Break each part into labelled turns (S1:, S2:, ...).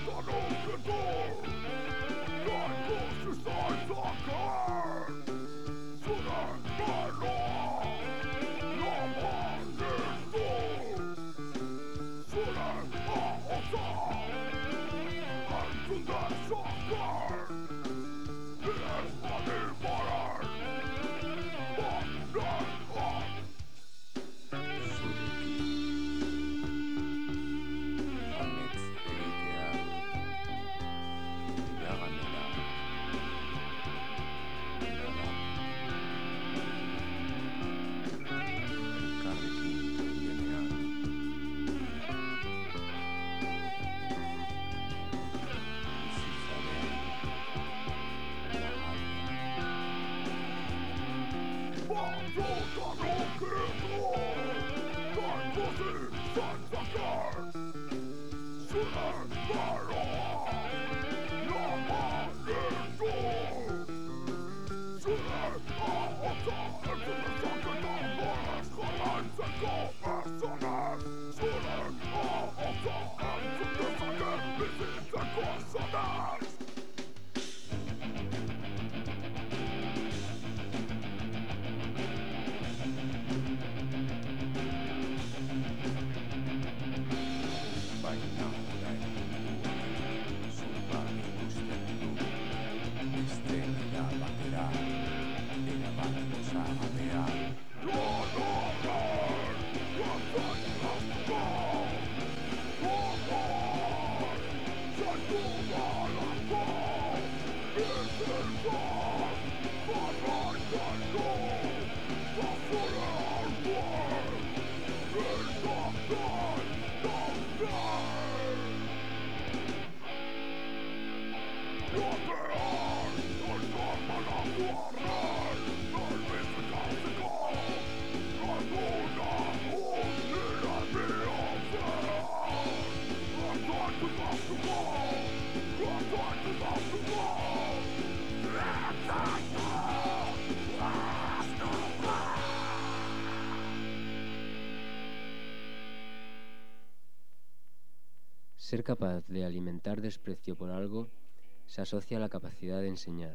S1: Ser capaz de alimentar desprecio por algo se asocia a la capacidad de enseñar.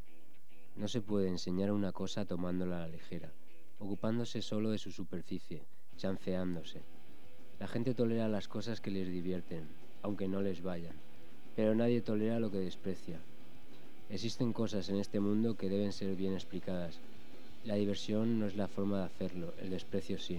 S1: No se puede enseñar una cosa tomándola a la ligera, ocupándose solo de su superficie, chanceándose. La gente tolera las cosas que les divierten, aunque no les vayan, pero nadie tolera lo que desprecia. Existen cosas en este mundo que deben ser bien explicadas. La diversión no es la forma de hacerlo, el desprecio sí.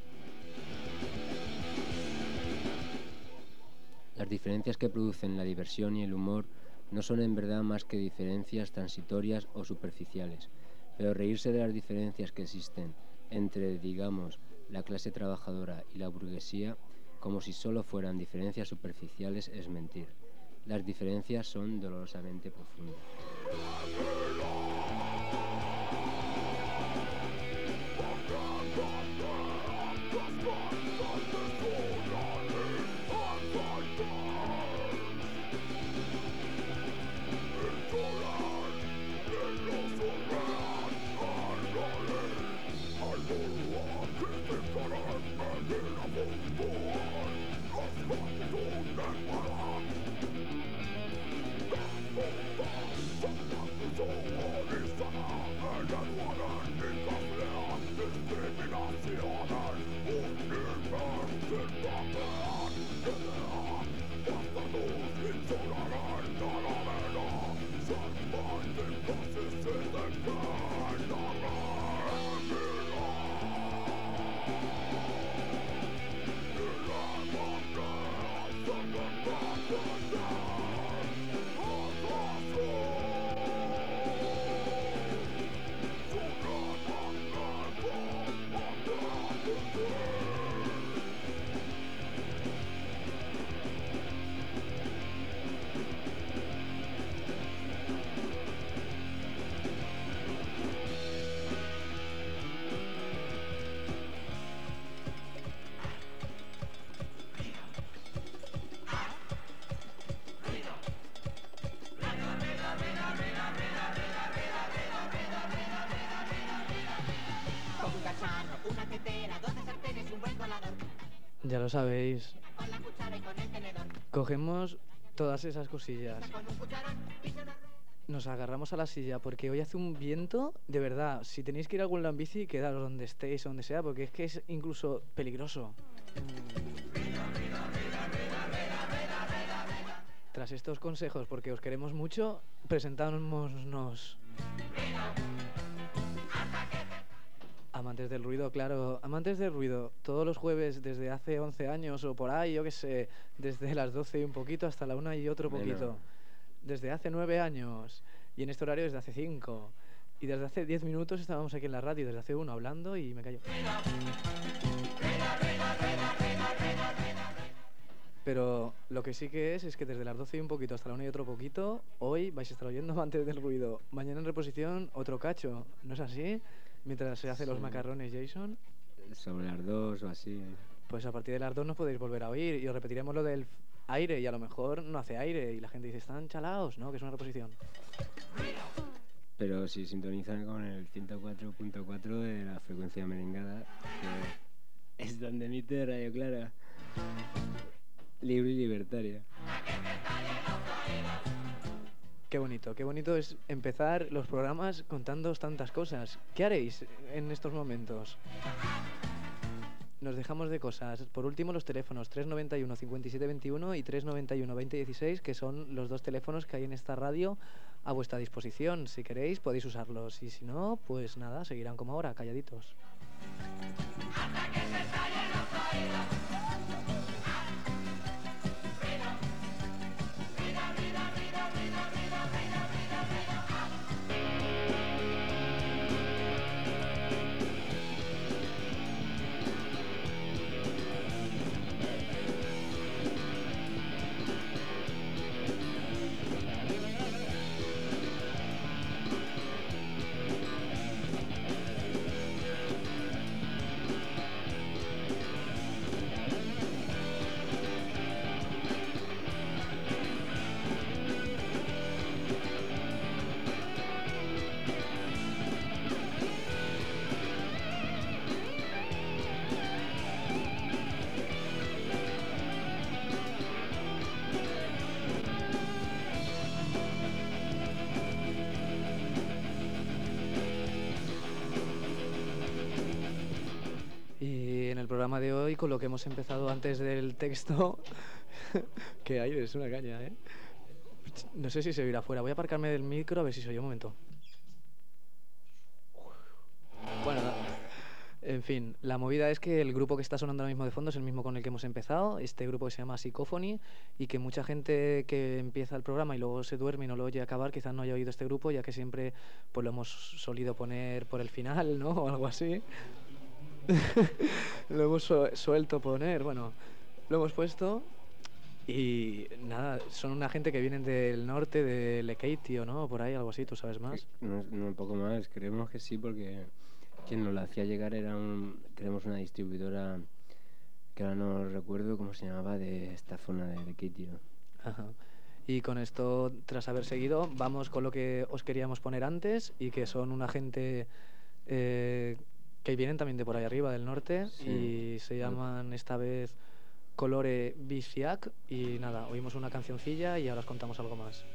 S1: Las diferencias que producen la diversión y el humor no son en verdad más que diferencias transitorias o superficiales, pero reírse de las diferencias que existen entre, digamos, la clase trabajadora y la burguesía, como si solo fueran diferencias superficiales, es mentir. Las diferencias son dolorosamente profundas.
S2: Ya lo sabéis. Cogemos todas esas cosillas. Nos agarramos a la silla porque hoy hace un viento, de verdad, si tenéis que ir a algún lado en bici, quedaros donde estéis o donde sea, porque es que es incluso peligroso. Tras estos consejos, porque os queremos mucho, presentámonos. Amantes del ruido, claro, amantes del ruido, todos los jueves desde hace 11 años o por ahí, yo qué sé, desde las 12 y un poquito hasta la 1 y otro poquito. Desde hace 9 años y en este horario desde hace 5. Y desde hace 10 minutos estábamos aquí en la radio, desde hace 1 hablando y me callo. Pero lo que sí que es que desde las 12 y un poquito hasta la 1 y otro poquito, hoy vais a estar oyendo Amantes del Ruido. Mañana en reposición otro cacho, ¿no es así? Mientras se hace los macarrones Jason.
S1: Sobre las 2 o así.
S2: Pues a partir de las 2 nos podéis volver a oír y os repetiremos lo del aire y a lo mejor no hace aire y la gente dice, están chalaos, ¿no? Que es una reposición.
S1: Pero si sintonizan con el 104.4 de la frecuencia merengada, que es donde emite Radio Clara, libre y libertaria.
S2: Qué bonito es empezar los programas contándoos tantas cosas. ¿Qué haréis en estos momentos? Nos dejamos de cosas. Por último, los teléfonos 391 5721 y 391 2016, que son los dos teléfonos que hay en esta radio a vuestra disposición. Si queréis, podéis usarlos. Y si no, pues nada, seguirán como ahora, calladitos. Hasta que se estallen los oídos. El programa de hoy, con lo que hemos empezado antes del texto, que hay, es una caña, ¿eh? No sé si se oirá afuera. Voy a aparcarme del micro a ver si se oye un momento. Bueno, en fin, la movida es que el grupo que está sonando ahora mismo de fondo es el mismo con el que hemos empezado, este grupo que se llama Psychophony, y que mucha gente que empieza el programa y luego se duerme y no lo oye acabar, quizás no haya oído este grupo, ya que siempre pues lo hemos solido poner por el final, ¿no? O algo así. Lo hemos suelto poner, bueno, lo hemos puesto y nada, son una gente que vienen del norte, de Lekeitio, ¿no? Por ahí, algo así, ¿tú sabes más?
S1: No, un poco más, creemos que sí, porque quien nos la hacía llegar era tenemos una distribuidora que ahora no recuerdo cómo se llamaba, de esta zona de Lekeitio.
S2: Ajá. Y con esto, tras haber seguido, vamos con lo que os queríamos poner antes y que son una gente que vienen también de por ahí arriba, del norte, sí. Y se llaman esta vez Colore Biciac. Y nada, oímos una cancioncilla y ahora os contamos algo más.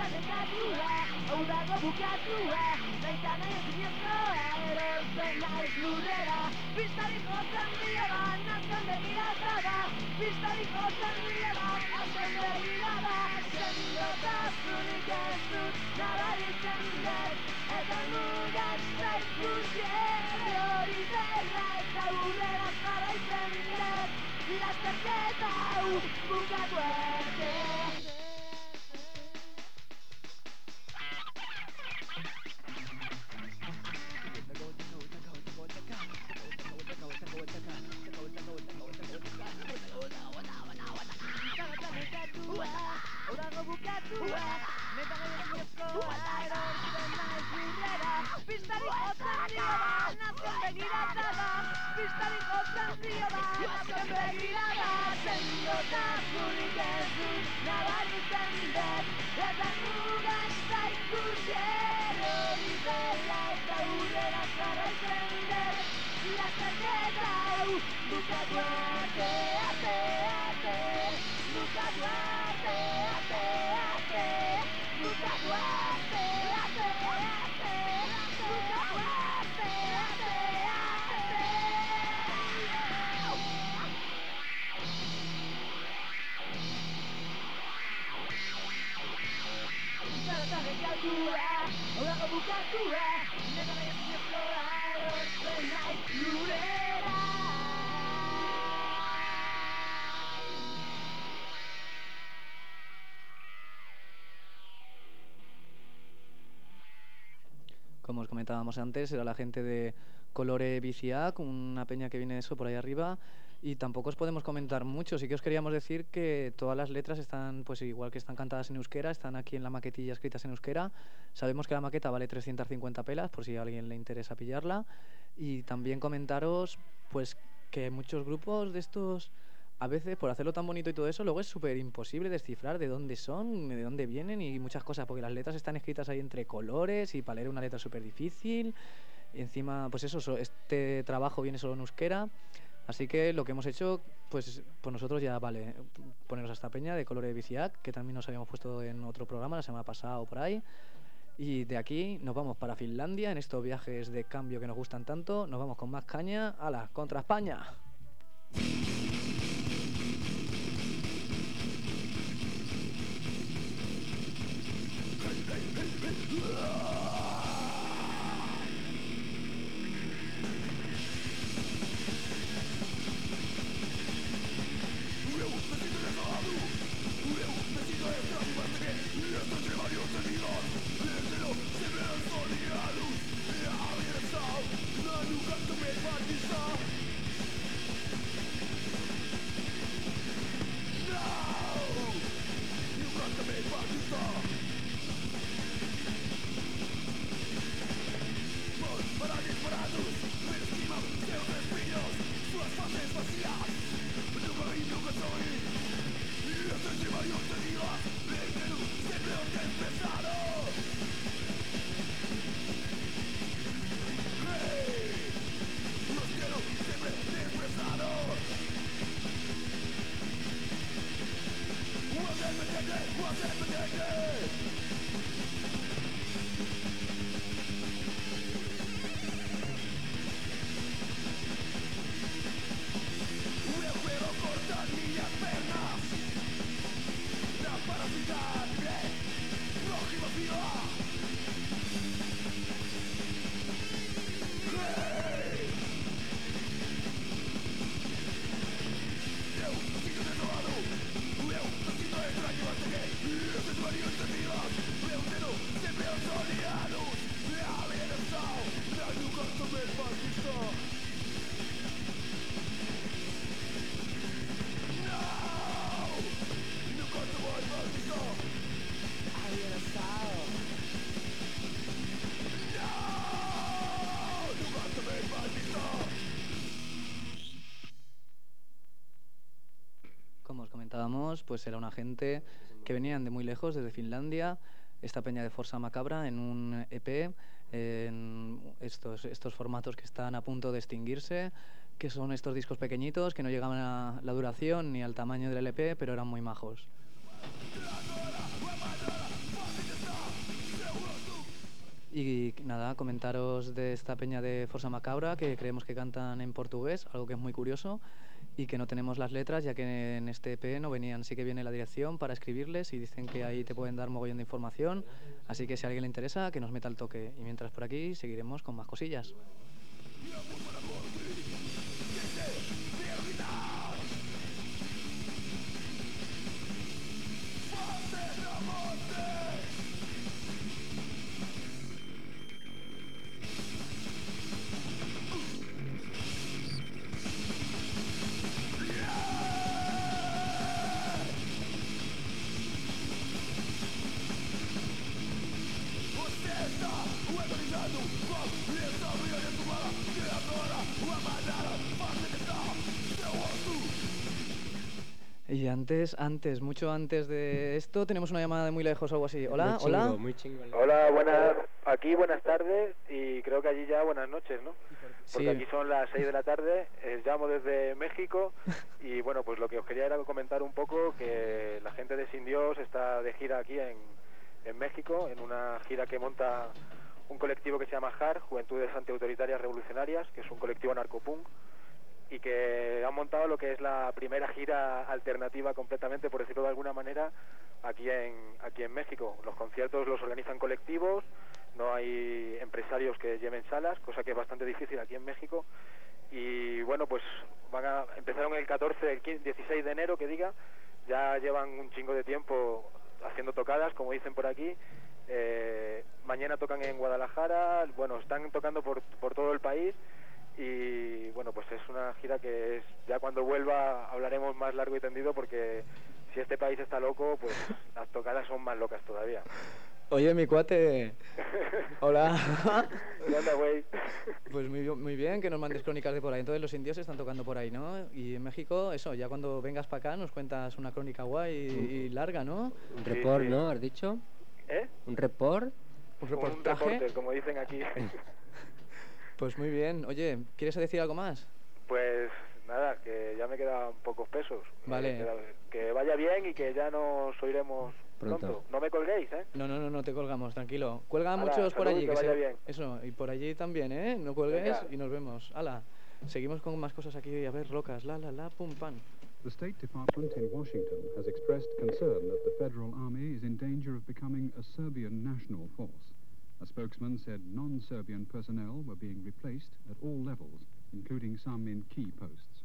S3: nekatua, hau dago bukatua, baita nahi ezinezkoa, erortzen naiz lurrera, pistarik jotzen dira, nazken begirada, pistarik jotzen dira, nazken begirada, sendotasunik ez dut nabaritzen dut, eta mugak zaikusi hori dela, eta urrera jarraitzen dut, lasterketa hau bukatu arte. Odago bukatua, neta gaizkiozkoa, erortzen naiz lurrera, pistarik jotzen dioda, nazken begirada da, pistarik jotzen dioda, nazken begirada, sendotasunik ez dut nabaritzen dut, eta mugak zaikusi hori dela, eta urrera jarraitzen dut, lasterketa hau bukatu arte, arte, arte, bukatu arte, arte, arte, bukatu arte, arte, arte, bukatu arte, arte, arte. Zarata nekatua, hau dago bukatua, neta nahi ezinezkoa, erortzen naiz lurrera.
S2: Como os comentábamos antes, era la gente de Colore Biciac, una peña que viene eso por ahí arriba, y tampoco os podemos comentar mucho. Sí que os queríamos decir que todas las letras están, pues igual que están cantadas en euskera, están aquí en la maquetilla escritas en euskera. Sabemos que la maqueta vale 350 pelas, por si a alguien le interesa pillarla. Y también comentaros, pues, que muchos grupos de estos, a veces, por hacerlo tan bonito y todo eso, luego es súper imposible descifrar de dónde son, de dónde vienen y muchas cosas, porque las letras están escritas ahí entre colores y para leer una letra súper difícil. Y encima, pues eso, este trabajo viene solo en euskera. Así que lo que hemos hecho, pues nosotros ya vale poneros a esta peña de Colore Biciac, que también nos habíamos puesto en otro programa la semana pasada o por ahí. Y de aquí nos vamos para Finlandia, en estos viajes de cambio que nos gustan tanto. Nos vamos con más caña. ¡Hala! ¡Contra España! Como os comentábamos, pues era una gente que venían de muy lejos, desde Finlandia, esta peña de Forza Macabra, en un EP, en estos formatos que están a punto de extinguirse, que son estos discos pequeñitos que no llegaban a la duración ni al tamaño del LP, pero eran muy majos. Y nada, comentaros de esta peña de Forza Macabra, que creemos que cantan en portugués, algo que es muy curioso, y que no tenemos las letras, ya que en este EP no venían. Sí que viene la dirección para escribirles y dicen que ahí te pueden dar mogollón de información, así que si a alguien le interesa, que nos meta el toque. Y mientras por aquí seguiremos con más cosillas. Y mucho antes de esto, tenemos una llamada de muy lejos o algo así. Hola,
S1: Muy
S2: hola.
S1: chungo, muy chungo.
S4: Hola, buenas. Aquí buenas tardes y creo que allí ya buenas noches, ¿no?
S2: Sí.
S4: Porque aquí son las 6 de la tarde, llamo desde México y bueno, pues lo que os quería era comentar un poco que la gente de Sin Dios está de gira aquí en México, en una gira que monta un colectivo que se llama JAR, Juventudes Antiautoritarias Revolucionarias, que es un colectivo narcopunk, y que han montado lo que es la primera gira alternativa completamente, por decirlo de alguna manera, aquí en México. Los conciertos los organizan colectivos, no hay empresarios que lleven salas, cosa que es bastante difícil aquí en México. Y bueno, pues empezaron el 14, el 15, 16 de enero, que diga, ya llevan un chingo de tiempo haciendo tocadas, como dicen por aquí. Mañana tocan en Guadalajara, bueno, están tocando por todo el país. Y bueno, pues es una gira que ya cuando vuelva hablaremos más largo y tendido, porque si este país está loco, pues las tocadas son más locas todavía.
S2: Oye, mi cuate. Hola.
S4: ¿Qué onda, güey?
S2: Pues muy bien que nos mandes crónicas de por ahí. Entonces los indios están tocando por ahí, ¿no? Y en México, eso, ya cuando vengas para acá nos cuentas una crónica guay y larga, ¿no?
S1: Un report,
S4: sí.
S1: ¿no? ¿Has dicho?
S4: ¿Eh?
S1: ¿Un report?
S2: Un
S4: Un
S2: reportaje.
S4: reporter, como dicen aquí.
S2: Pues muy bien. Oye, ¿quieres decir algo más?
S4: Pues nada, que ya me quedan pocos pesos.
S2: Vale.
S4: Que vaya bien y que ya nos oiremos
S1: Pronto.
S4: pronto. No me colguéis, ¿eh?
S2: No te colgamos, tranquilo. Cuelga
S4: Hala,
S2: muchos por
S4: salud,
S2: allí.
S4: que vaya bien.
S2: Eso, y por allí también, ¿eh? No cuelgues
S4: Venga.
S2: y nos vemos. Hala, seguimos con más cosas aquí. A ver, rocas, la, pum, pan.
S5: The State Department in Washington has expressed concern that the Federal Army is in danger of becoming a Serbian national force. A spokesman said non-Serbian personnel were being replaced at all levels, including some in key posts.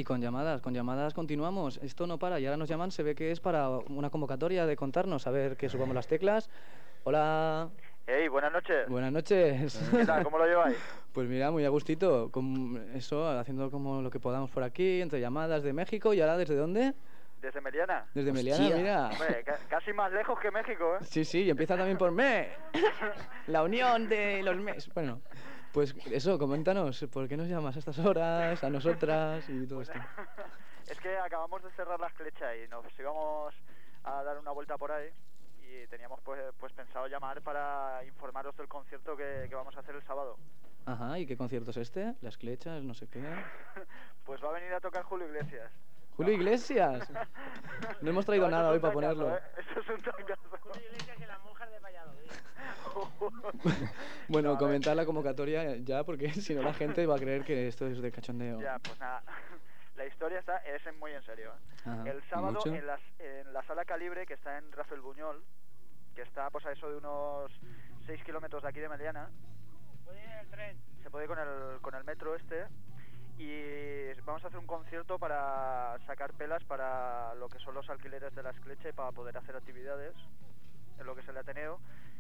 S2: Y con llamadas continuamos. Esto no para y ahora nos llaman, se ve que es para una convocatoria de contarnos, a ver que subamos las teclas. Hola.
S6: Hey, buenas noches.
S2: Buenas noches.
S6: ¿Qué tal? ¿Cómo lo lleváis?
S2: Pues mira, muy a gustito, con eso, haciendo como lo que podamos por aquí, entre llamadas de México y ahora ¿desde dónde?
S6: ¿Desde Meliana?
S2: Desde Meliana, mira.
S6: Hombre, casi más lejos que México, ¿eh?
S2: Sí, y empieza también por me. La unión de los mes. Bueno, pues eso, coméntanos, ¿por qué nos llamas a estas horas, a nosotras y todo esto?
S6: Es que acabamos de cerrar la esclecha y nos íbamos a dar una vuelta por ahí y teníamos pues pensado llamar para informaros del concierto que vamos a hacer el sábado.
S2: Ajá, ¿y qué concierto es este? Las Clechas, no sé qué.
S6: Pues va a venir a tocar Julio Iglesias.
S2: ¡Julio Iglesias! No hemos traído nada hoy para ponerlo.
S6: Eso es un tangazo.
S3: Julio Iglesias y las monjas de Valladolid.
S2: Bueno,
S6: No, a ver.
S2: comentar la convocatoria ya, porque si no la gente va a creer que esto es de cachondeo.
S6: Ya, pues nada. La historia es muy en serio.
S2: Ajá.
S6: El sábado
S1: ¿Mucho?
S6: en la Sala Calibre, que está en Rafael Buñol, que está pues a eso de unos 6 kilómetros de aquí de Meliana,
S3: Puede ir en el tren.
S6: se puede ir con el metro este, y vamos a hacer un concierto para sacar pelas para lo que son los alquileres de la esclecha y para poder hacer actividades en lo que es el Ateneo.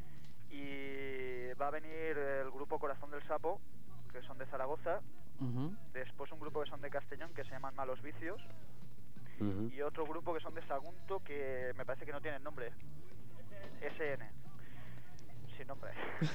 S6: Y va a venir el grupo Corazón del Sapo, que son de Zaragoza,
S2: Ujú.
S6: después un grupo que son de Castellón, que se llaman Malos Vicios,
S1: Ujú.
S6: y otro grupo que son de Sagunto, que me parece que no tienen nombre. SN. Sin nombre.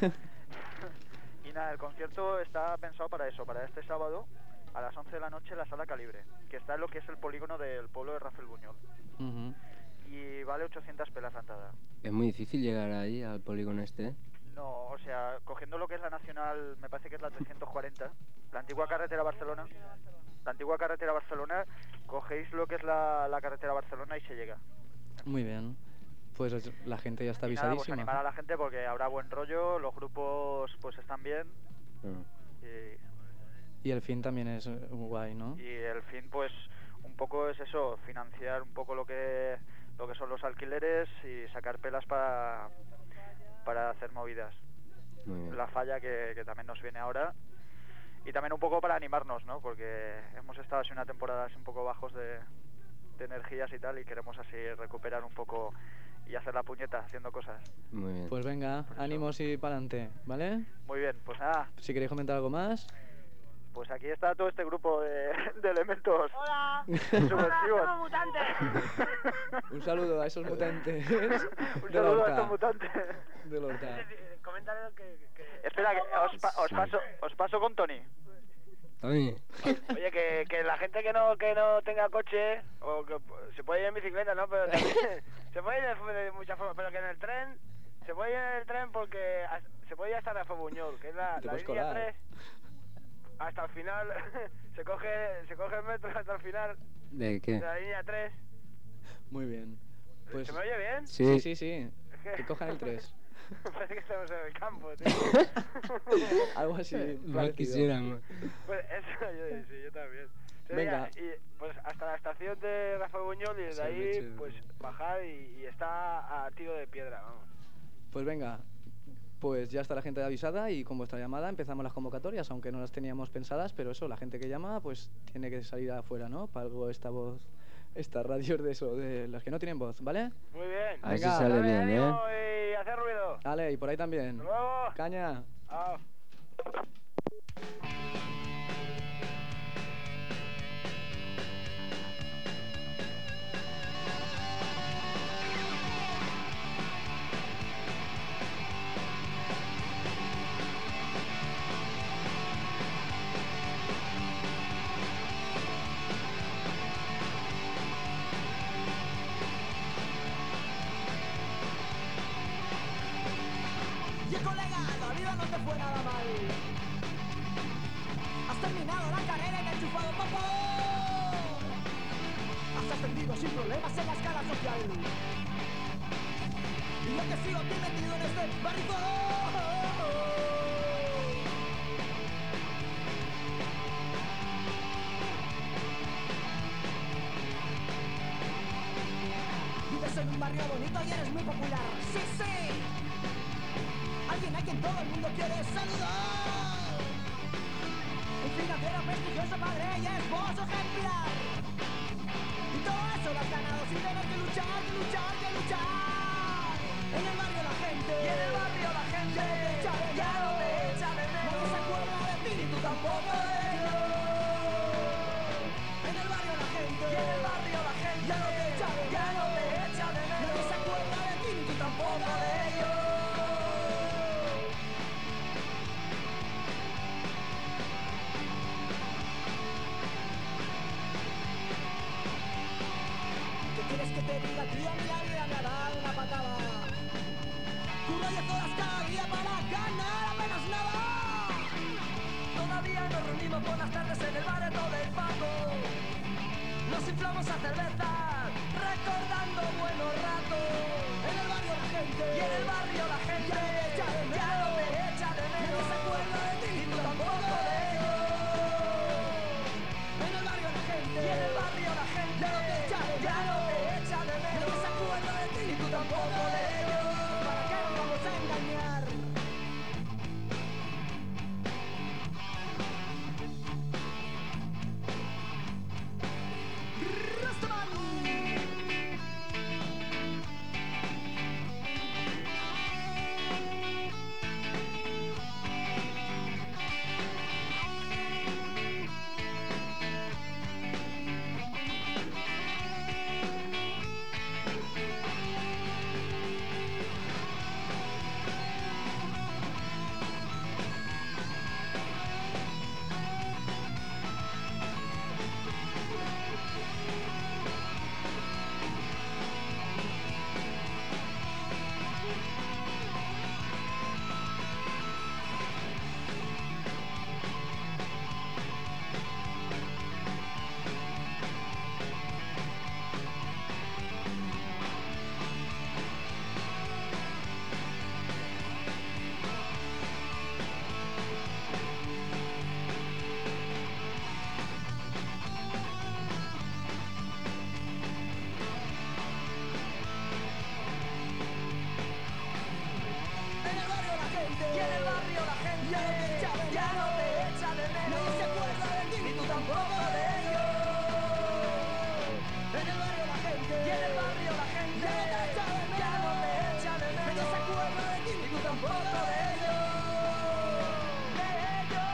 S6: Y nada, el concierto está pensado para eso, para este sábado a las 11 de la noche en la Sala Calibre, que está en lo que es el polígono del pueblo de Rafael Buñol.
S2: Ujú.
S6: Y vale 800 pelas la entrada.
S1: Es muy difícil llegar ahí, al polígono este.
S6: No, o sea, cogiendo lo que es la nacional, me parece que es la 340, la antigua carretera Barcelona. La antigua carretera Barcelona, cogéis lo que es la carretera Barcelona y se llega.
S2: Muy bien. Pues la gente ya está
S6: Y nada, pues
S2: avisadísima.
S6: animar a la gente porque habrá buen rollo, los grupos pues están bien
S1: Ah.
S6: y,
S2: Y el fin también es guay, ¿no?
S6: y el fin pues un poco es eso, financiar un poco lo que son los alquileres y sacar pelas para hacer movidas.
S1: Muy bien.
S6: La falla que también nos viene ahora y también un poco para animarnos, ¿no? Porque hemos estado así una temporada así un poco bajos de energías y tal y queremos así recuperar un poco y hacer la puñeta haciendo cosas.
S1: Muy bien.
S2: Pues venga, ánimos y para adelante, ¿vale?
S6: Muy bien, pues nada,
S2: Si queréis comentar algo más.
S6: pues aquí está todo este grupo de elementos
S3: ¡Hola!
S6: subversivos.
S3: ¡Somos mutantes!
S2: Un saludo a esos mutantes.
S6: Un
S2: del
S6: saludo a
S2: Horta.
S6: estos mutantes.
S2: Del Horta.
S3: Coméntale que...
S6: Espera, que os paso con Tony.
S1: Tony,
S7: Oye, que la gente que no tenga coche, o que se puede ir en bicicleta, ¿no? Pero también se puede ir de muchas formas, pero que en el tren, se puede ir en el tren porque se puede ir hasta Rafael Buñol, que es la
S2: Te puedes
S7: línea
S2: colar.
S7: 3, hasta el final, se coge el metro hasta el final
S1: ¿de
S7: de
S1: qué?
S7: la línea 3.
S2: Muy bien. Pues
S7: ¿Se me oye bien?
S1: Sí.
S2: sí. Que cojan el 3.
S7: Parece que estamos en el campo, tío.
S2: Algo así.
S1: Mal
S2: parecido.
S1: quisiéramos.
S7: Pues eso, yo también.
S2: Venga.
S7: Y pues hasta la estación de Rafael Buñol y desde
S1: Sí,
S7: ahí
S1: leche.
S7: pues bajar y está a tiro de piedra, vamos.
S2: Pues venga. Pues ya está la gente avisada y con vuestra llamada empezamos las convocatorias, aunque no las teníamos pensadas, pero eso, la gente que llama pues tiene que salir afuera, ¿no? Para algo esta voz, estas radios de eso, de las que no tienen voz, ¿vale?
S7: Muy bien.
S1: A ver si
S2: Venga.
S1: sale
S7: Dale,
S1: bien, ¿eh?
S7: ánimo y hacer ruido.
S2: Ale, y por ahí también.
S7: Hasta luego.
S2: Caña.
S7: Chao.
S3: Y colega, la vida no te fue nada mal. Has terminado la carrera y te has enchufado papo. Has ascendido sin problemas en la escala social. Y yo que sigo aquí metido en este barrizo. Vives en un barrio bonito y eres muy popular. Sí, sí. Alguien a quien todo el mundo quiere saludar. Un financiero prestigioso, padre y esposo ejemplar. Y todo eso lo has ganado sin tener que luchar, que luchar, que luchar. En el barrio la gente, y en el barrio la gente ya no te echa de menos. No se acuerda de ti ni tú tampoco de ellos. En el barrio la gente, y en el barrio la gente ya no te echa de menos. No se acuerda de ti ni tú tampoco de ellos. ¿Qué quieres que te diga, tío? Mi la vida me ha dado una patada. Curro 10 horas cada día para ganar apenas nada. Todavía nos reunimos por las tardes en el bareto del Paco. Nos inflamos a cerveza, recordando buenos ratos. En el barrio la gente, y en el barrio la gente ya no te echa de menos. No se acuerda de ti, ni tú tampoco de ellos. En el barrio la gente, y en el barrio la gente ya no te echa de menos. No se acuerda de ti, ni tú tampoco de ellos. ¿Para qué nos vamos a engañar? Y en el barrio la gente ya no te echa de menos. No se acuerda de ti, ni tú tampoco de ellos. En el barrio la gente, y en el barrio la gente ya no te echa de menos. No se acuerda de ti, ni tú tampoco de ellos. De ellos.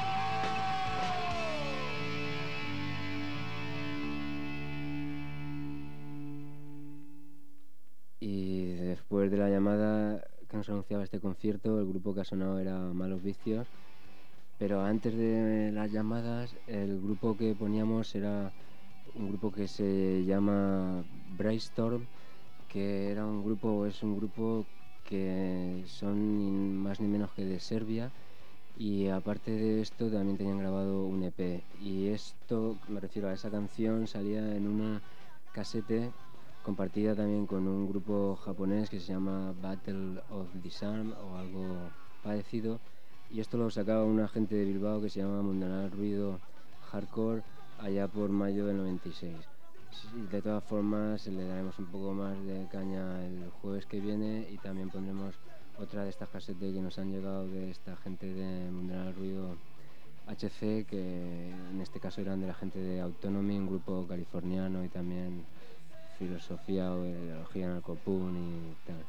S1: Y después de la llamada que nos anunciaba este concierto, el grupo que ha sonado era Malos Vicios, pero antes de las llamadas el grupo que poníamos era un grupo que se llama Brainstorm, que era un grupo, es un grupo que son ni más ni menos que de Serbia, y aparte de esto también tenían grabado un EP, y esto, me refiero a esa canción, salía en una casete compartida también con un grupo japonés que se llama Battle of Disarm o algo parecido, y esto lo sacaba una gente de Bilbao que se llama Mundanal Ruido Hardcore allá por mayo del 96. De todas formas le daremos un poco más de caña el jueves que viene, y también pondremos otra de estas casetes que nos han llegado de esta gente de Mundanal Ruido HC, que en este caso eran de la gente de Autonomy, un grupo californiano, y también filosofía o ideología narcopunk y tal.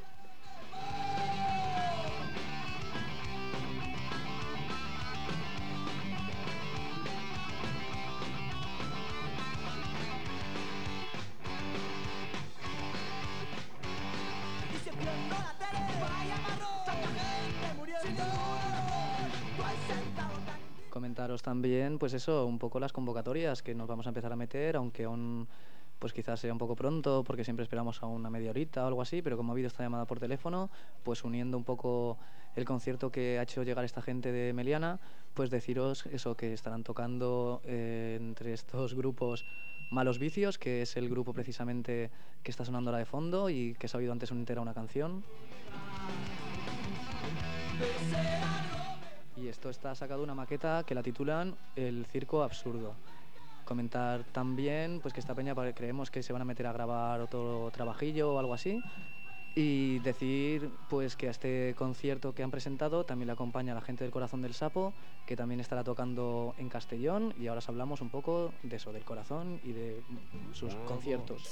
S2: Comentaros también, pues eso, un poco las convocatorias que nos vamos a empezar a meter, aunque aún pues quizás sea un poco pronto, porque siempre esperamos a una media horita o algo así, pero como ha habido esta llamada por teléfono, pues uniendo un poco el concierto que ha hecho llegar esta gente de Meliana, pues deciros eso, que estarán tocando entre estos grupos Malos Vicios, que es el grupo precisamente que está sonando ahora de fondo y que se ha oído antes entera una canción. Y esto está sacado una maqueta que la titulan El Circo Absurdo. Comentar también pues que esta peña creemos que se van a meter a grabar otro trabajillo o algo así, Y decir pues que a este concierto que han presentado también le acompaña la gente del Corazón del Sapo, que también estará tocando en Castellón, y ahora os hablamos un poco de eso, del Corazón y de sus conciertos.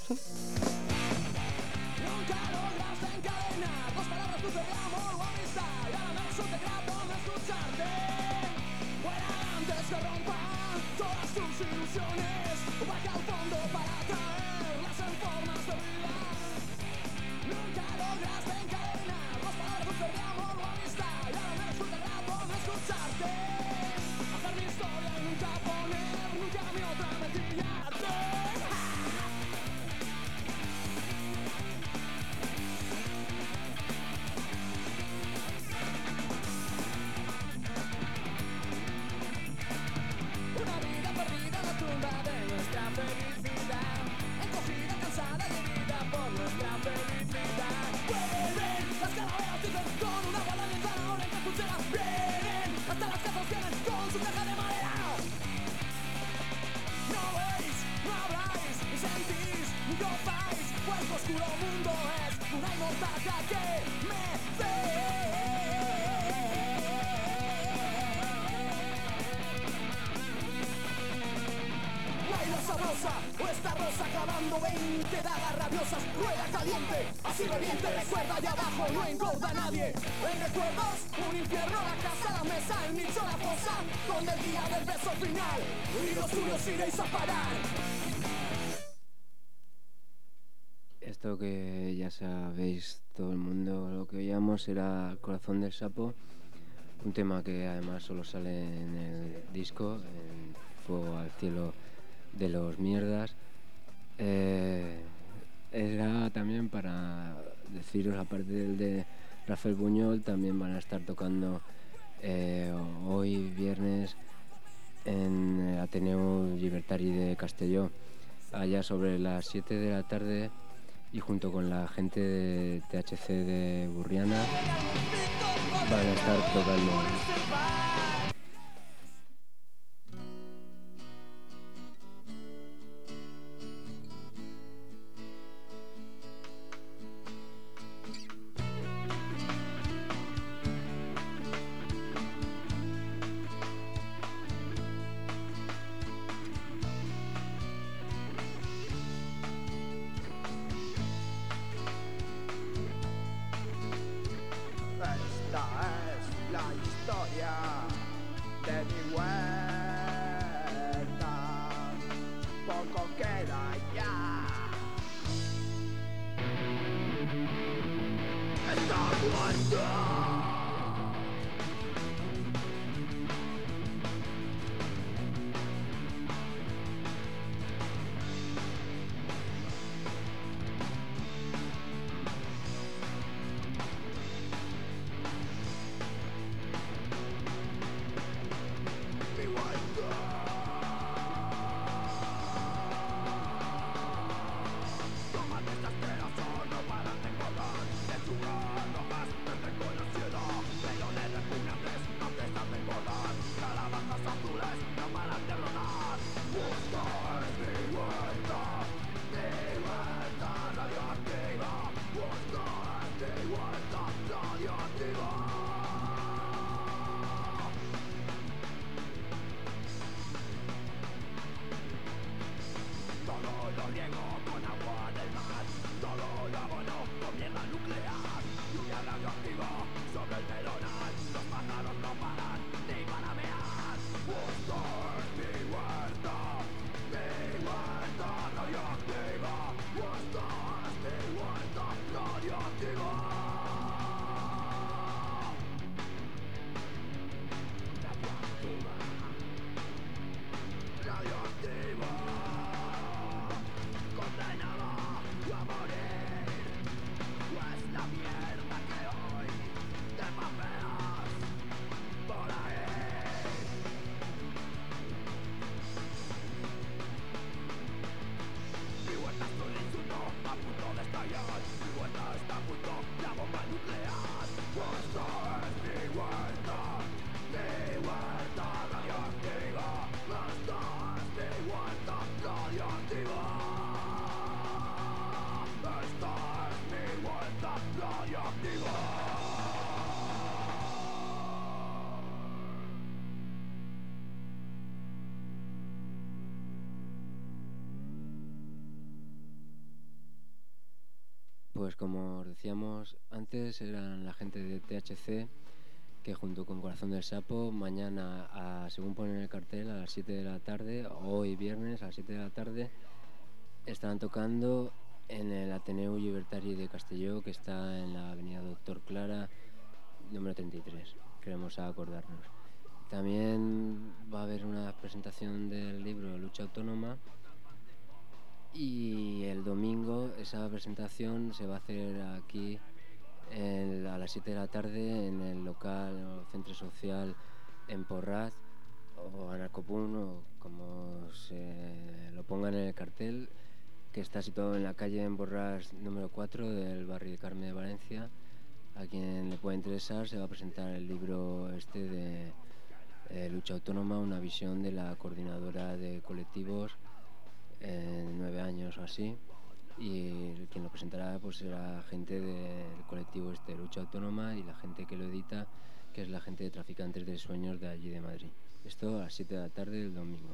S3: Nunca logras encadenar dos palabras cruces de amor o amistad, y ahora me resulta grato no escucharte. Fuera antes que rompan todas tus ilusiones, baja al fondo para traerlas en formas de vida. Nunca lograste encadenar dos palabras cruces de amor o amistad, y ahora me resulta grato no escucharte. Hacer mi historia y nunca poner nunca mi otra mentillarte. Una vida perdida en la tumba de nuestra felicidad, encogida, cansada y herida por nuestra felicidad. Vuelven las calaveras, dicen con una guadaña y zanahoria en capuchera. Vienen hasta las casas, vienen con su caja de madera. No veis, no habláis, ni sentís, ni gozáis, pues tu oscuro mundo es una inmortalia que me ve. Sabrosa, o esta rosa clavando 20 dagas rabiosas, rueda caliente, así reviente, recuerda allá abajo no engorda a nadie. En recuerdos, un infierno, la casa, la mesa, el nicho, la fosa, con el día del beso final, y los suyos iréis a parar.
S1: Esto que ya sabéis todo el mundo, lo que oíamos era Corazón del Sapo, un tema que además solo sale en el disco, en Fuego al Cielo de los Mierdas. Era también para deciros, aparte del de Rafael Buñol, también van a estar tocando hoy viernes en el Ateneo Libertari de Castelló, allá sobre las 7 de la tarde, y junto con la gente de THC de Burriana van a estar tocando.
S3: Esta es la historia de mi huerta. Poco queda ya. Está muerta.
S1: Pues como os decíamos antes, eran la gente de THC que junto con Corazón del Sapo mañana, según ponen en el cartel, a las 7 de la tarde, hoy viernes a las 7 de la tarde, estarán tocando en el Ateneu Llibertari de Castelló, que está en la avenida Doctor Clara, número 33, queremos acordarnos. También va a haber una presentación del libro Lucha Autónoma, y el domingo esa presentación se va a hacer aquí a las 7 de la tarde en el local o centro social en Porraz o Anarcopún, o como se lo pongan en el cartel, que está situado en la calle en Borrás número 4 del barrio de Carmen de Valencia. A quien le pueda interesar, se va a presentar el libro de Lucha Autónoma, una visión de la coordinadora de colectivos en 9 años o así, y quien lo presentará pues será gente del colectivo Lucha Autónoma, y la gente que lo edita, que es la gente de Traficantes de Sueños de allí de Madrid. Esto a las 7 de la tarde del domingo.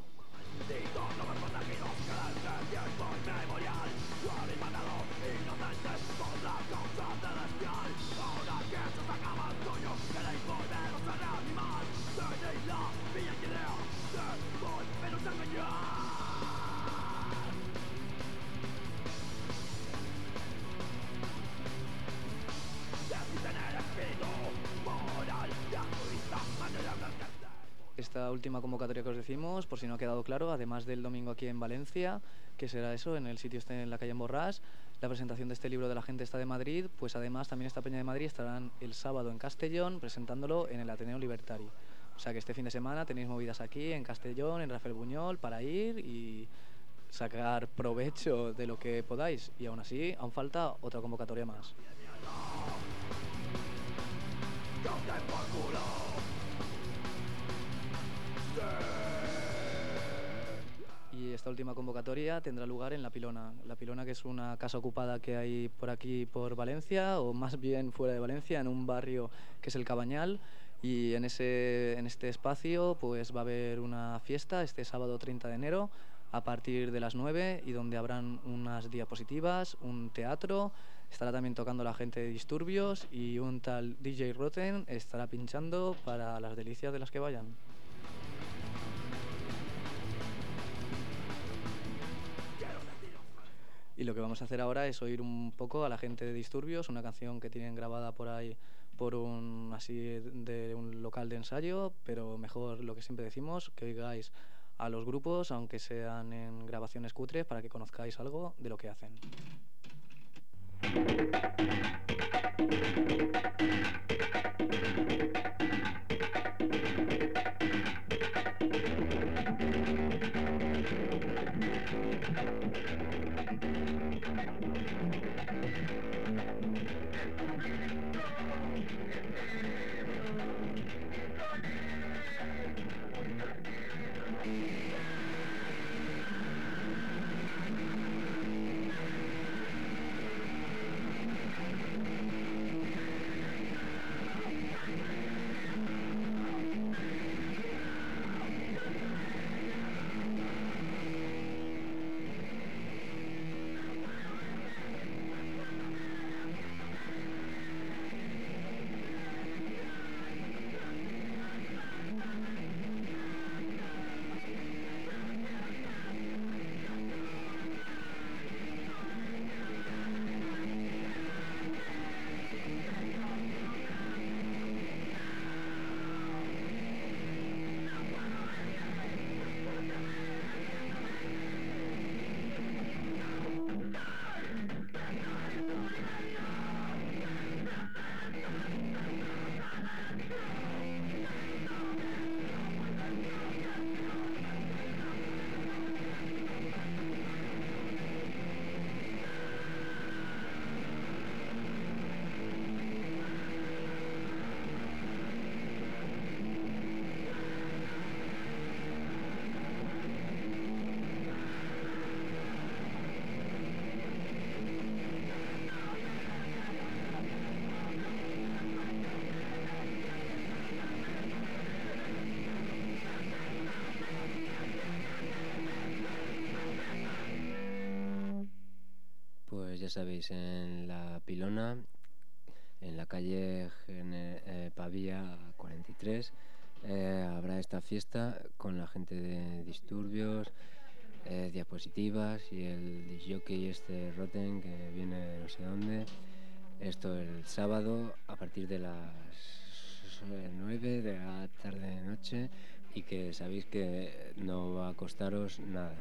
S2: Esta última convocatoria que os decimos, por si no ha quedado claro, además del domingo aquí en Valencia, que será eso, en el sitio en la calle en Borrás, la presentación de este libro de la gente está de Madrid, pues además también esta Peña de Madrid estarán el sábado en Castellón presentándolo en el Ateneo Libertari. O sea que este fin de semana tenéis movidas aquí en Castellón, en Rafael Buñol, para ir y sacar provecho de lo que podáis. Y aún así, aún falta otra convocatoria más. Y esta última convocatoria tendrá lugar en La Pilona. La Pilona, que es una casa ocupada que hay por aquí, por Valencia, o más bien fuera de Valencia, en un barrio que es el Cabañal. Y en este espacio pues va a haber una fiesta este sábado 30 de enero a partir de las 9, y donde habrán unas diapositivas, un teatro, estará también tocando la gente de Disturbios, y un tal DJ Rotten estará pinchando para las delicias de las que vayan. Y lo que vamos a hacer ahora es oír un poco a la gente de Disturbios, una canción que tienen grabada por ahí por un local de ensayo, pero mejor lo que siempre decimos, que oigáis a los grupos, aunque sean en grabaciones cutres, para que conozcáis algo de lo que hacen.
S1: ya sabéis, en La Pilona, en la calle Pavía 43, habrá esta fiesta con la gente de Disturbios, Diapositivas y el disjockey Rotten, que viene de no sé dónde. Esto el sábado a partir de las 9 de la tarde noche, y que sabéis que no va a costaros nada.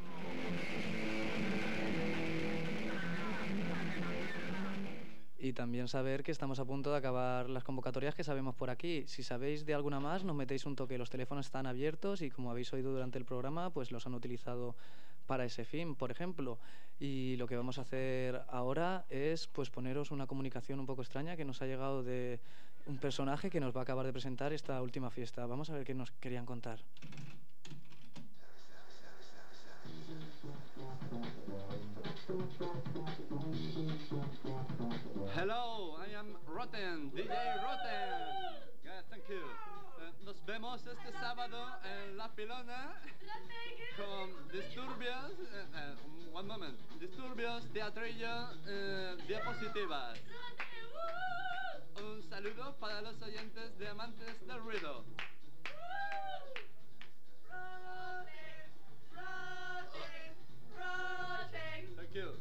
S2: Y también saber que estamos a punto de acabar las convocatorias que sabemos por aquí. Si sabéis de alguna más, nos metéis un toque. Los teléfonos están abiertos y, como habéis oído durante el programa, pues los han utilizado para ese fin, por ejemplo. Y lo que vamos a hacer ahora es pues poneros una comunicación un poco extraña que nos ha llegado de un personaje que nos va a acabar de presentar esta última fiesta. Vamos a ver qué nos querían contar.
S8: Hello, I am Rotten, DJ Rotten. Yeah, thank you. Nos vemos este sábado en La Pilona con Disturbios. One moment. Disturbios, Teatrillo, Diapositivas. Un saludo para los oyentes de Amantes del Ruido. Thank you.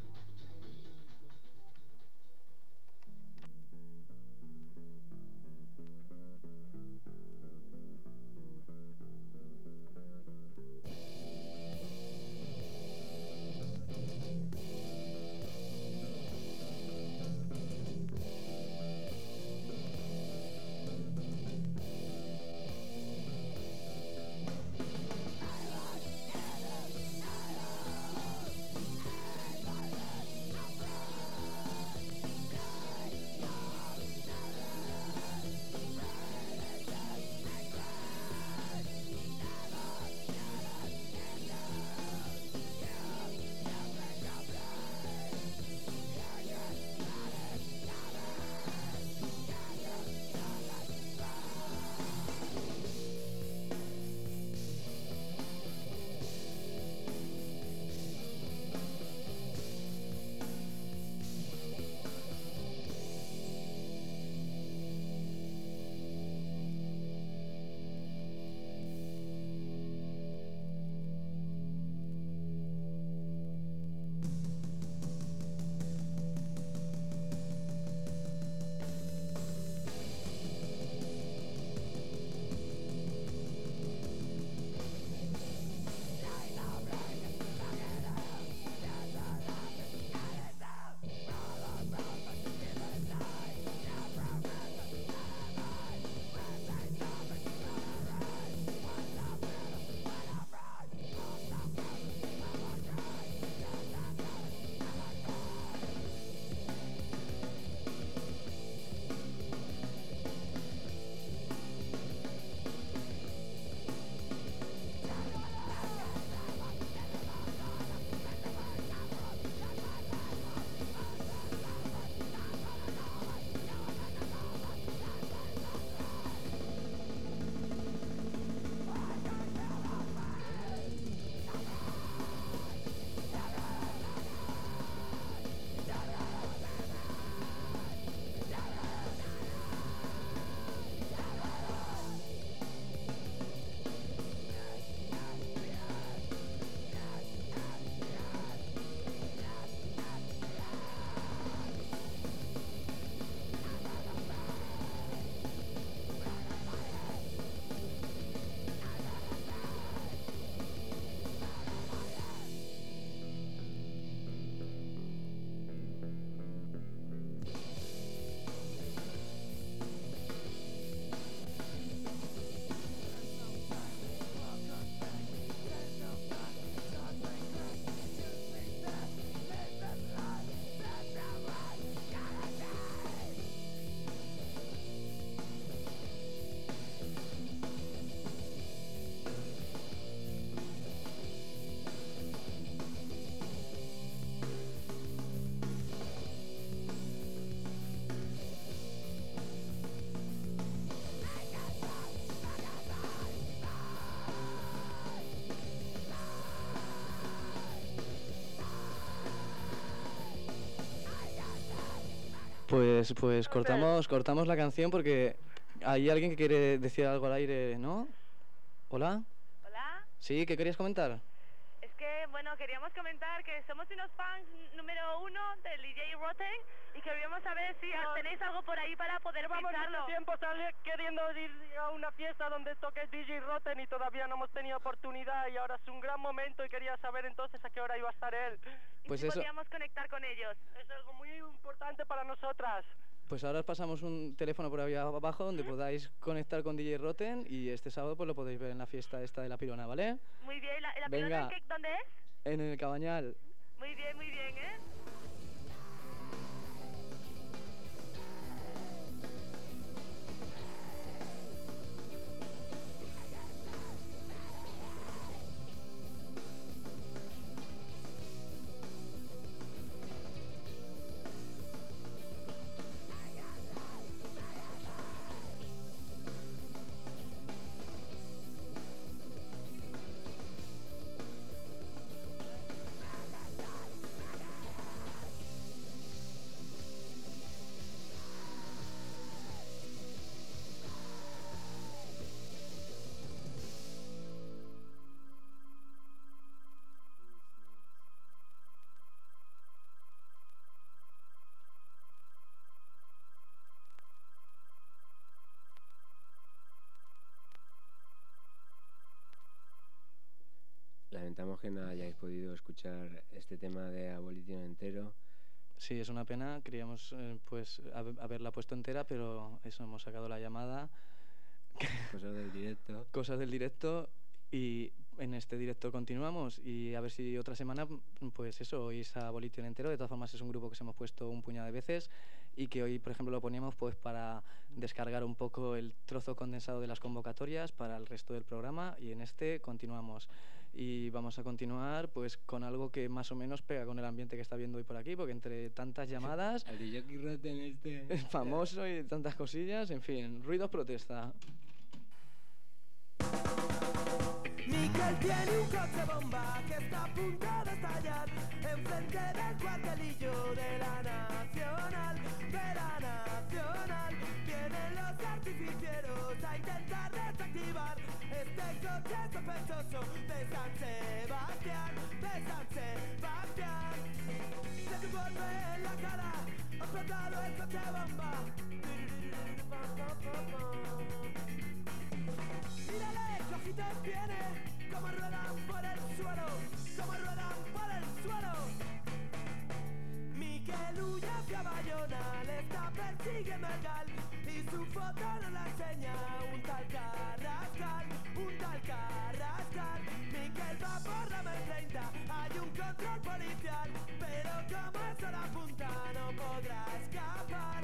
S2: Pues cortamos la canción porque hay alguien que quiere decir algo al aire, ¿no? ¿Hola?
S9: Hola.
S2: Sí, ¿qué querías comentar?
S9: Es que, bueno, queríamos comentar que somos unos fans número 1 del DJ Rotten y queríamos saber si tenéis algo por ahí para poder pincharlo.
S10: Tiempo queriendo ir a una fiesta donde toque DJ Rotten y todavía no hemos tenido oportunidad y ahora es un gran momento y quería saber entonces a qué hora iba a estar él.
S2: Pues
S9: si
S2: eso.
S9: podíamos conectar con ellos.
S10: Es algo muy importante para nosotras.
S2: Pues ahora os pasamos un teléfono por ahí abajo donde podáis conectar con DJ Rotten y este sábado pues lo podéis ver en la fiesta esta de la Pilona, ¿vale?
S9: Muy bien, ¿la
S2: Venga.
S9: Pilona dónde es?
S2: En el Cabañal.
S9: Muy bien, ¿eh?
S1: Lamentamos que no hayáis podido escuchar este tema de Abolition entero.
S2: Sí, es una pena. Queríamos pues haberla puesto entera, pero eso, hemos sacado la llamada.
S1: Cosas del directo.
S2: Cosas del directo y en este directo continuamos y a ver si otra semana, pues eso, oís a Abolition entero. De todas formas es un grupo que se hemos puesto un puñado de veces y que hoy, por ejemplo, lo poníamos pues para descargar un poco el trozo condensado de las convocatorias para el resto del programa y en este continuamos. Y vamos a continuar pues con algo que más o menos pega con el ambiente que está viendo hoy por aquí, porque entre tantas llamadas,
S1: el DJ Rotten
S2: es famoso y tantas cosillas, en fin, ruidos protesta.
S3: Miquel tiene un coche bomba que está a punto de estallar enfrente del cuartelillo de la Nacional, Vienen los artificieros a intentar desactivar este coche sospechoso de San Sebastián, De tu golpe en la cara ha explotado el coche bomba. Mírale, qué ojitos tiene, como ruedan por el suelo, Miquel huye hacia Bayona, le está persiguiendo el gal y su foto nos la enseña un tal Carrascal. Miquel va por la M30, hay un control policial, pero como es hora punta no podrá escapar.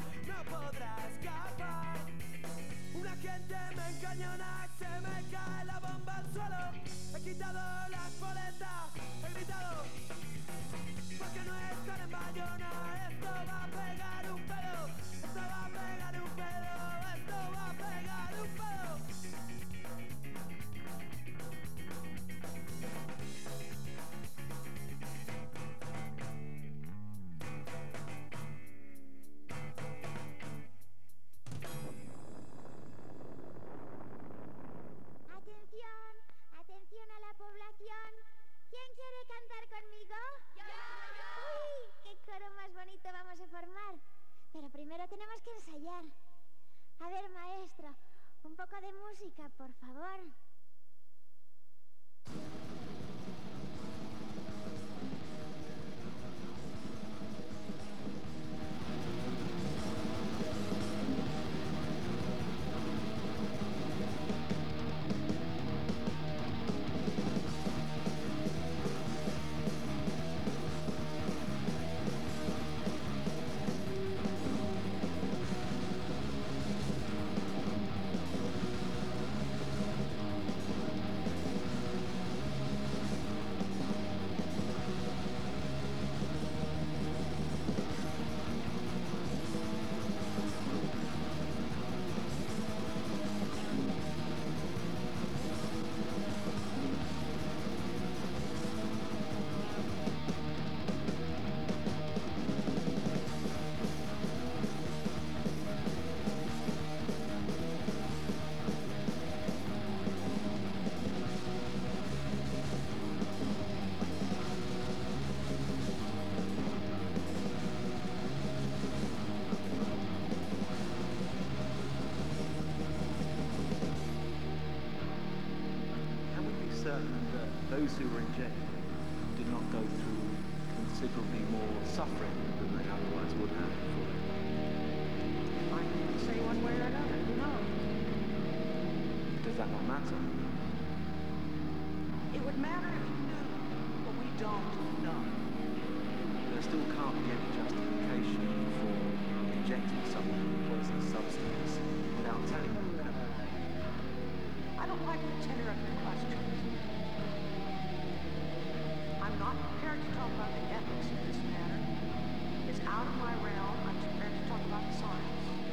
S3: Un agente me encañona, se me cae la bomba al suelo. He quitado las poletas, he gritado, porque no están en Bayona. Esto va a pegar un pedo.
S11: Atención a la población. ¿Quién quiere cantar conmigo? ¡Yo! ¡Uy! ¡Qué coro más bonito vamos a formar! Pero primero tenemos que ensayar. A ver, maestro, un poco de música, por favor.
S12: those who were injected did not go through considerably more suffering than they otherwise would have before.
S13: I can't say one way or another, who knows?
S12: Does that not matter?
S13: It would matter if you knew, but we don't know.
S12: There still can't be any justification for injecting someone with a poisonous substance without telling them.
S13: I don't like the tenor of your questions. I'm not prepared to talk about the ethics of this matter. It's out of my realm. I'm prepared to talk about the science.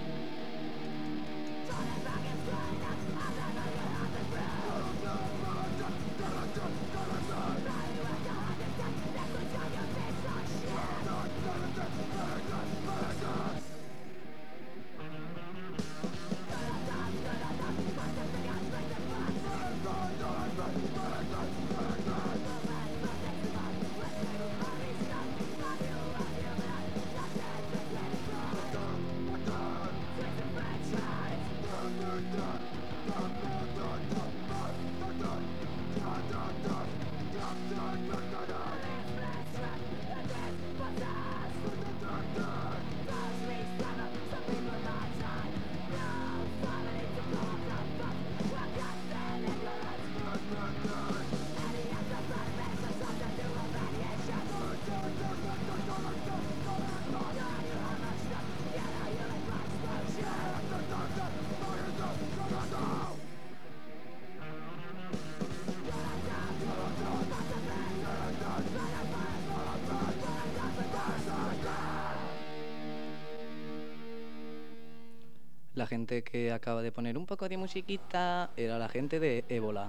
S2: La gente que acaba de poner un poco de musiquita era la gente de Ébola.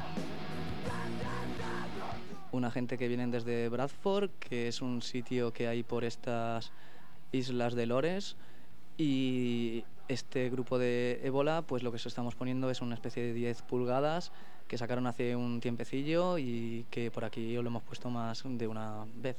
S2: Una gente que vienen desde Bradford, que es un sitio que hay por estas islas de Lores. Y este grupo de Ébola, pues lo que os estamos poniendo es una especie de 10 pulgadas que sacaron hace un tiempecillo y que por aquí os lo hemos puesto más de una vez.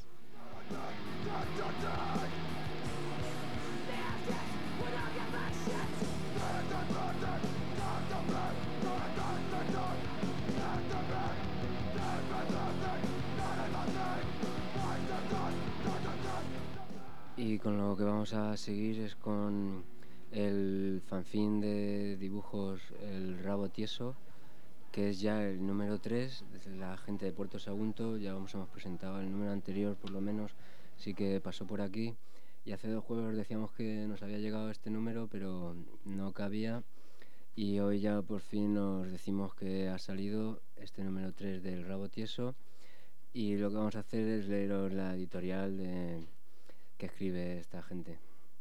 S1: Y con lo que vamos a seguir es con el fanzine de dibujos El Rabo Tieso, que es ya el número 3, la gente de Puerto Sagunto. Ya os hemos presentado el número anterior, por lo menos, sí que pasó por aquí. Y hace 2 jueves decíamos que nos había llegado este número, pero no cabía. Y hoy ya por fin nos decimos que ha salido este número 3 del Rabo Tieso. Y lo que vamos a hacer es leeros la editorial que escribe esta gente.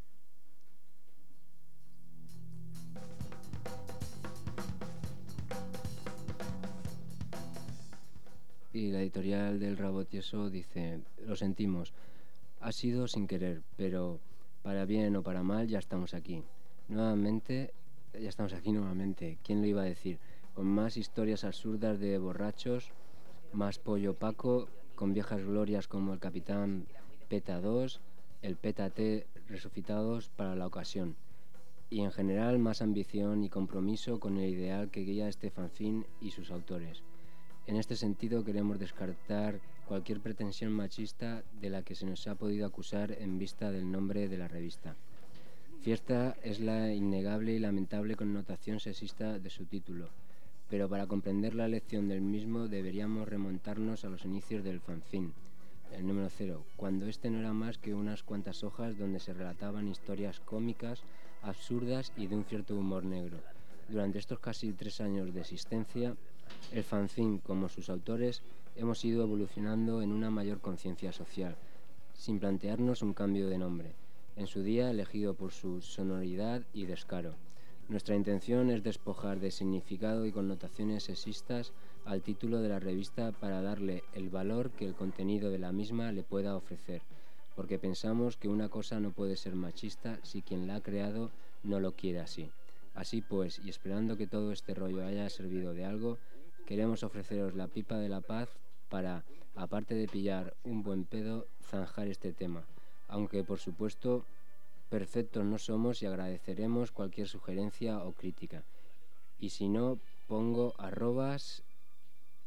S1: Y la editorial del Rabo Tieso dice: lo sentimos, ha sido sin querer, pero para bien o para mal ya estamos aquí. Nuevamente, ¿quién lo iba a decir? Con más historias absurdas de borrachos, más pollo opaco, con viejas glorias como el Capitán Peta 2, el Peta T resucitados para la ocasión. Y en general más ambición y compromiso con el ideal que guía este fanzine y sus autores. En este sentido queremos descartar cualquier pretensión machista de la que se nos ha podido acusar en vista del nombre de la revista. Fiesta es la innegable y lamentable connotación sexista de su título, pero para comprender la lección del mismo deberíamos remontarnos a los inicios del fanzine, el número 0, cuando este no era más que unas cuantas hojas donde se relataban historias cómicas, absurdas y de un cierto humor negro. Durante estos casi 3 años de existencia, el fanzine, como sus autores, hemos ido evolucionando en una mayor conciencia social, sin plantearnos un cambio de nombre, en su día elegido por su sonoridad y descaro. Nuestra intención es despojar de significado y connotaciones sexistas al título de la revista para darle el valor que el contenido de la misma le pueda ofrecer, porque pensamos que una cosa no puede ser machista si quien la ha creado no lo quiere así. Así pues, y esperando que todo este rollo haya servido de algo, queremos ofreceros la pipa de la paz para, aparte de pillar un buen pedo, zanjar este tema, aunque por supuesto perfectos no somos y agradeceremos cualquier sugerencia o crítica. Y si no, pongo arrobas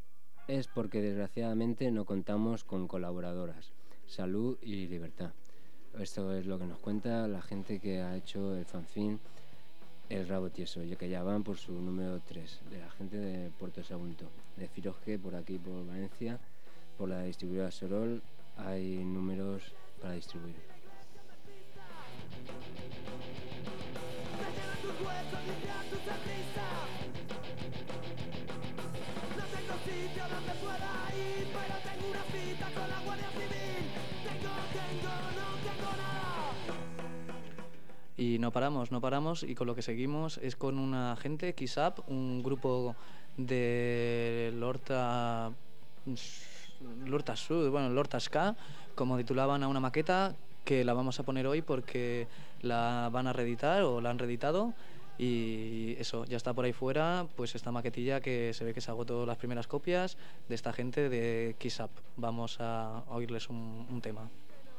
S1: es porque desgraciadamente no contamos con colaboradoras, salud y libertad. Esto es lo que nos cuenta la gente que ha hecho el fanzine El Rabo Tieso, ya que ya van por su número 3, de la gente de Puerto Sagunto. Deciros que por aquí, por Valencia, por la distribuidora Sorol, hay números para distribuir.
S3: No tengo sitio donde pueda ir, pero tengo una cita con la Guardia Civil. No tengo nada.
S2: Y no paramos, y con lo que seguimos es con una gente, Kisap, un grupo de Lorta Sud, bueno, Lorta Ska, como titulaban a una maqueta que la vamos a poner hoy porque la van a reeditar o la han reeditado. Y eso, ya está por ahí fuera, pues esta maquetilla que se ve que se agotó las primeras copias de esta gente de Kiss Up. Vamos a oírles un tema.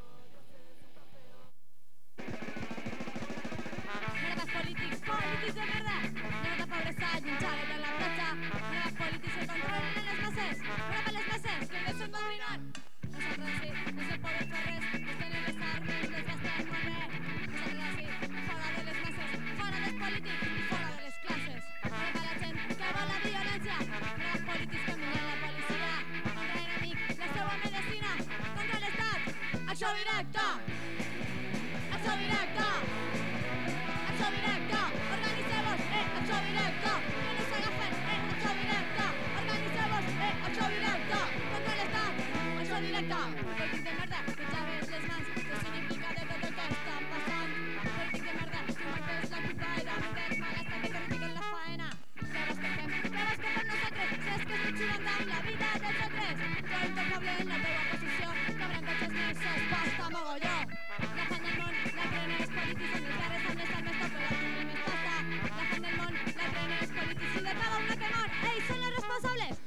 S14: Polítics de merda, merda pobresa i un xalet a la platja. Merda polítics que controlen les masses, merda per les masses que deixen dominar. Nosaltres sí, no se poden fer res, ens tenen les armes, les gasten molt bé. Nosaltres sí, fora de les masses, fora dels polítics i fora de les classes. Fora de la gent que vol la violència, merda polítics que miren la policia. Contra l'enemic, la seva medicina, contra l'estat, acció directa. Acció directa. Acció directa, organitzeu-vos, acció directa, que no s'agafen, acció directa, organitzeu-vos, acció directa, contra l'estat, acció directa. Polític de merda, que ja ves les mans, que significa de tot el que està passant. Polític de merda, que marques la culpa i d'amics malestar que critiquen la faena. Què vols que fem nosaltres, si és que estic jugant amb la vida dels altres. Jo intocable en la teua posició, cabran cotxes mesos, basta mogolló. La fan del món, la creen els polítics en les guerres amb les armes. La gent del món, la creen els polítics i de cada una que mor, ells són els responsables.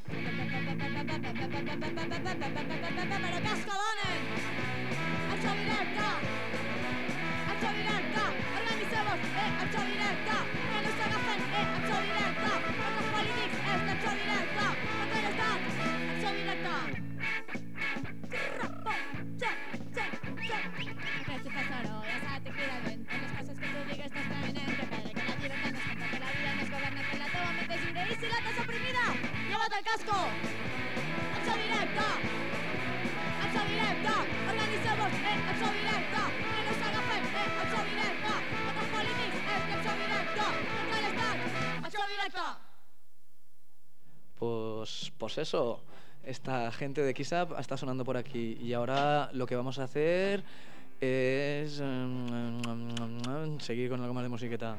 S14: Però que es colonen! Acció directa! Acció directa! Organitzeu-vos, acció directa! Que no s'agafen, acció directa! Contra els polítics, acció directa! Contra l'estat, acció directa! Que si pasaró, ja saps que cuida ben, en les coses que tu digues t'espenen, que padre que la llibertat no es compra, que la vida no es governa, que la teua ment és lliure i si la tens oprimida, lleva't el casco! Acció directa! Acció directa! Organitzeu-vos, acció directa! Que no s'agafen, acció directa! Contra els polítics, acció directa! Contra l'estat, acció directa!
S2: Pues eso, esta gente de Kiss Up está sonando por aquí y ahora lo que vamos a hacer es seguir con algo más de musiqueta.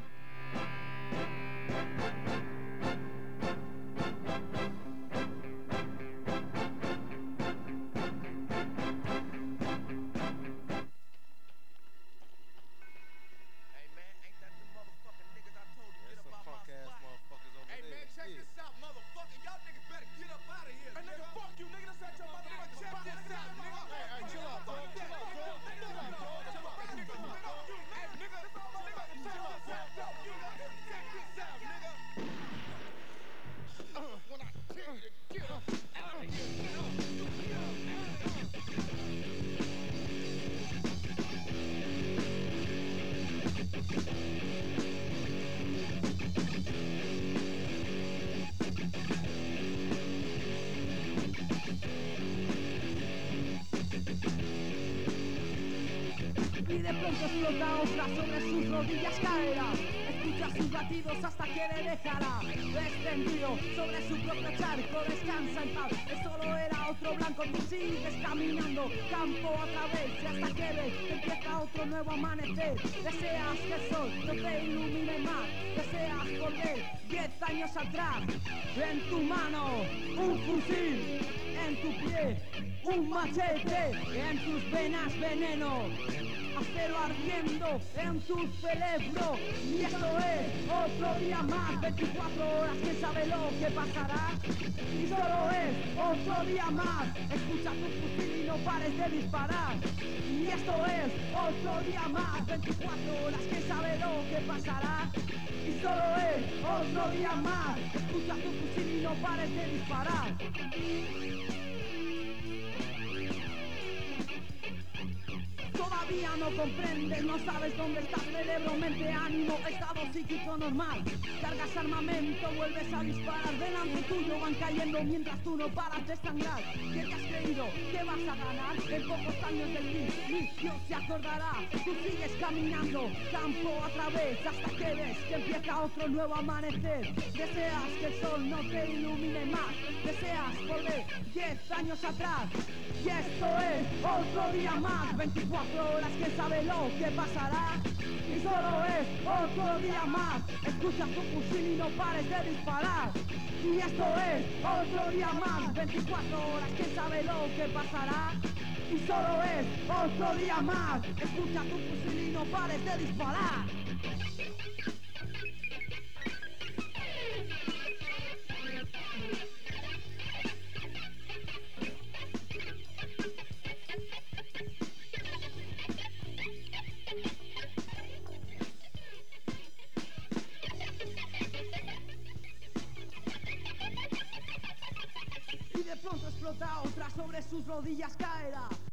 S3: Y de pronto explota otra sobre sus rodillas caerá. Escucha sus latidos hasta que le dejará extendido sobre su propio charco, descansa en paz. Él solo era otro blanco, tú sigues caminando campo a través y hasta que ves que empieza otro nuevo amanecer. Deseas que el sol no te ilumine más, deseas volver 10 años atrás. En tu mano un fusil, en tu pie un machete, en tus venas veneno, acero ardiendo en tu cerebro. Y esto es otro día más, 24 horas, quién sabe lo que pasará. Y solo es otro día más, escucha tu fusil y no pares de disparar. Y esto es otro día más, 24 horas, quién sabe lo que pasará. Y solo es otro día más, escucha tu fusil y no no pares de disparar. Todavía no comprendes, no sabes dónde estás, cerebro, mente, ánimo, estado psíquico normal. Cargas armamento, vuelves a disparar, delante tuyo van cayendo mientras tú no paras de sangrar. ¿Qué te has creído? ¿Qué vas a ganar? En pocos años del Dios se acordará. Tú sigues caminando, campo a través, hasta que ves que empieza otro nuevo amanecer. Deseas que el sol no te ilumine más, deseas volver 10 años atrás. Y esto es otro día más, 24 horas, quién sabe lo que pasará. Y solo es otro día más, escucha tu fusil y no pares de disparar. Y esto es otro día más, 24 horas, quién sabe lo que pasará. Y solo es otro día más, escucha tu fusil y no pares de disparar. Y de pronto explota otra, sobre sus rodillas caerá.